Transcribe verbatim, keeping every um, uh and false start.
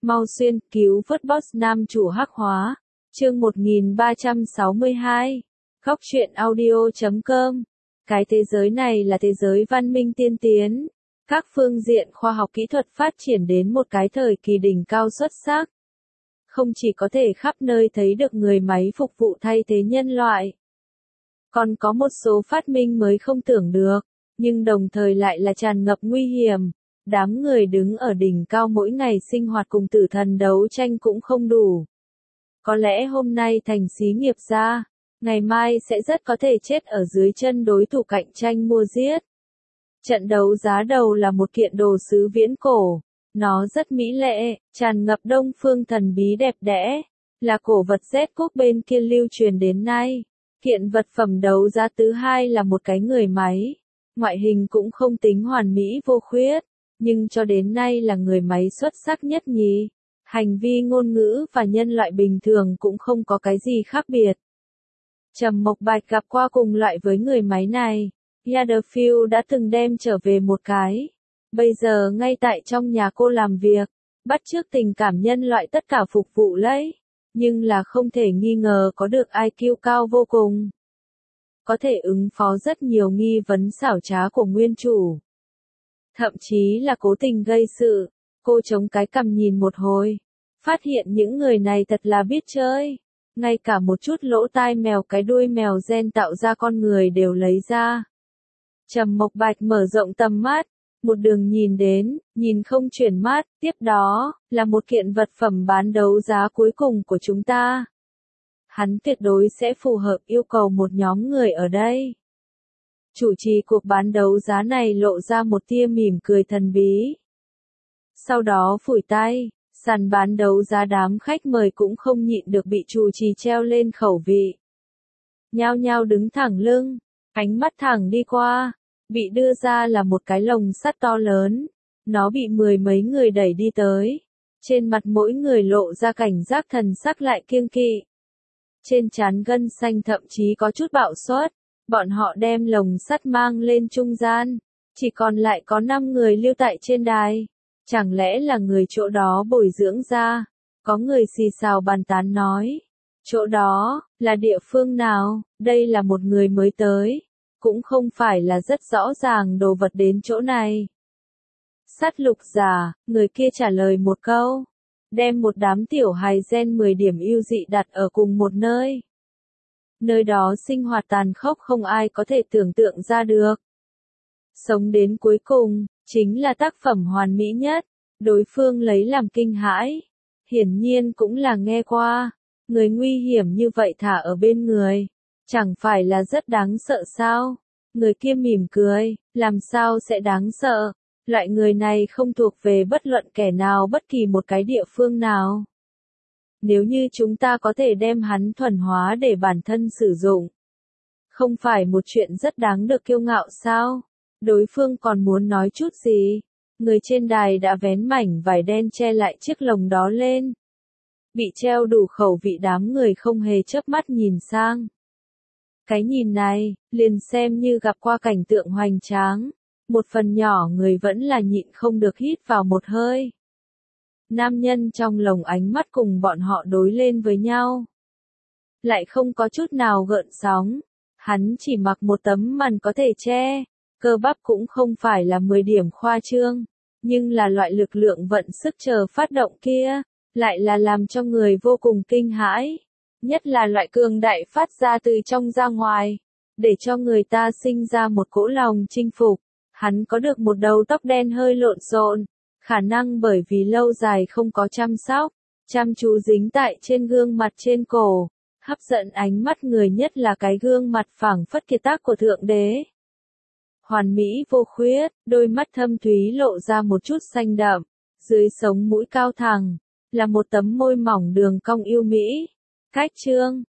Mau xuyên, cứu vớt boss nam chủ hắc hóa. Chương một nghìn ba trăm sáu mươi hai. Góc truyện audio chấm com. Cái thế giới này là thế giới văn minh tiên tiến. Các phương diện khoa học kỹ thuật phát triển đến một cái thời kỳ đỉnh cao xuất sắc. Không chỉ có thể khắp nơi thấy được người máy phục vụ thay thế nhân loại. Còn có một số phát minh mới không tưởng được, nhưng đồng thời lại là tràn ngập nguy hiểm. Đám người đứng ở đỉnh cao mỗi ngày sinh hoạt cùng tử thần đấu tranh cũng không đủ. Có lẽ hôm nay thành xí nghiệp gia, ngày mai sẽ rất có thể chết ở dưới chân đối thủ cạnh tranh mua giết. Trận đấu giá đầu là một kiện đồ sứ viễn cổ. Nó rất mỹ lệ, tràn ngập đông phương thần bí đẹp đẽ, là cổ vật Z quốc bên kia lưu truyền đến nay. Kiện vật phẩm đấu giá thứ hai là một cái người máy. Ngoại hình cũng không tính hoàn mỹ vô khuyết, nhưng cho đến nay là người máy xuất sắc nhất nhỉ. Hành vi ngôn ngữ và nhân loại bình thường cũng không có cái gì khác biệt. Trầm Mộc Bạch gặp qua cùng loại với người máy này. Yadderfield đã từng đem trở về một cái. Bây giờ ngay tại trong nhà cô làm việc, bắt chước tình cảm nhân loại tất cả phục vụ lấy, nhưng là không thể nghi ngờ có được I Q cao vô cùng. Có thể ứng phó rất nhiều nghi vấn xảo trá của nguyên chủ. Thậm chí là cố tình gây sự, cô chống cái cằm nhìn một hồi, phát hiện những người này thật là biết chơi, ngay cả một chút lỗ tai mèo cái đuôi mèo gen tạo ra con người đều lấy ra. Trầm Mộc Bạch mở rộng tầm mắt. Một đường nhìn đến, nhìn không chuyển mắt, tiếp đó, là một kiện vật phẩm bán đấu giá cuối cùng của chúng ta. Hắn tuyệt đối sẽ phù hợp yêu cầu một nhóm người ở đây. Chủ trì cuộc bán đấu giá này lộ ra một tia mỉm cười thần bí. Sau đó phủi tay, sàn bán đấu giá đám khách mời cũng không nhịn được bị chủ trì treo lên khẩu vị. Nhao nhao đứng thẳng lưng, ánh mắt thẳng đi qua. Bị đưa ra là một cái lồng sắt to lớn, nó bị mười mấy người đẩy đi tới. Trên mặt mỗi người lộ ra cảnh giác thần sắc lại kiêng kỵ. Trên trán gân xanh thậm chí có chút bạo suất, bọn họ đem lồng sắt mang lên trung gian. Chỉ còn lại có năm người lưu tại trên đài. Chẳng lẽ là người chỗ đó bồi dưỡng ra? Có người xì xào bàn tán nói. Chỗ đó, là địa phương nào? Đây là một người mới tới. Cũng không phải là rất rõ ràng đồ vật đến chỗ này. Sát lục giả, người kia trả lời một câu. Đem một đám tiểu hài gen mười điểm yêu dị đặt ở cùng một nơi. Nơi đó sinh hoạt tàn khốc không ai có thể tưởng tượng ra được. Sống đến cuối cùng, chính là tác phẩm hoàn mỹ nhất. Đối phương lấy làm kinh hãi. Hiển nhiên cũng là nghe qua. Người nguy hiểm như vậy thả ở bên người. Chẳng phải là rất đáng sợ sao? Người kia mỉm cười, làm sao sẽ đáng sợ? Loại người này không thuộc về bất luận kẻ nào bất kỳ một cái địa phương nào. Nếu như chúng ta có thể đem hắn thuần hóa để bản thân sử dụng, không phải một chuyện rất đáng được kiêu ngạo sao? Đối phương còn muốn nói chút gì? Người trên đài đã vén mảnh vải đen che lại chiếc lồng đó lên. Bị treo đủ khẩu vị đám người không hề chớp mắt nhìn sang. Cái nhìn này, liền xem như gặp qua cảnh tượng hoành tráng. Một phần nhỏ người vẫn là nhịn không được hít vào một hơi. Nam nhân trong lồng ánh mắt cùng bọn họ đối lên với nhau. Lại không có chút nào gợn sóng. Hắn chỉ mặc một tấm màn có thể che. Cơ bắp cũng không phải là mười điểm khoa trương. Nhưng là loại lực lượng vận sức chờ phát động kia. Lại là làm cho người vô cùng kinh hãi. Nhất là loại cường đại phát ra từ trong ra ngoài, để cho người ta sinh ra một cỗ lòng chinh phục. Hắn có được một đầu tóc đen hơi lộn xộn, khả năng bởi vì lâu dài không có chăm sóc, chăm chú dính tại trên gương mặt trên cổ, hấp dẫn ánh mắt người nhất là cái gương mặt phảng phất kiệt tác của Thượng Đế. Hoàn mỹ vô khuyết, đôi mắt thâm thúy lộ ra một chút xanh đậm, dưới sống mũi cao thẳng, là một tấm môi mỏng đường cong yêu mỹ. Cách chương,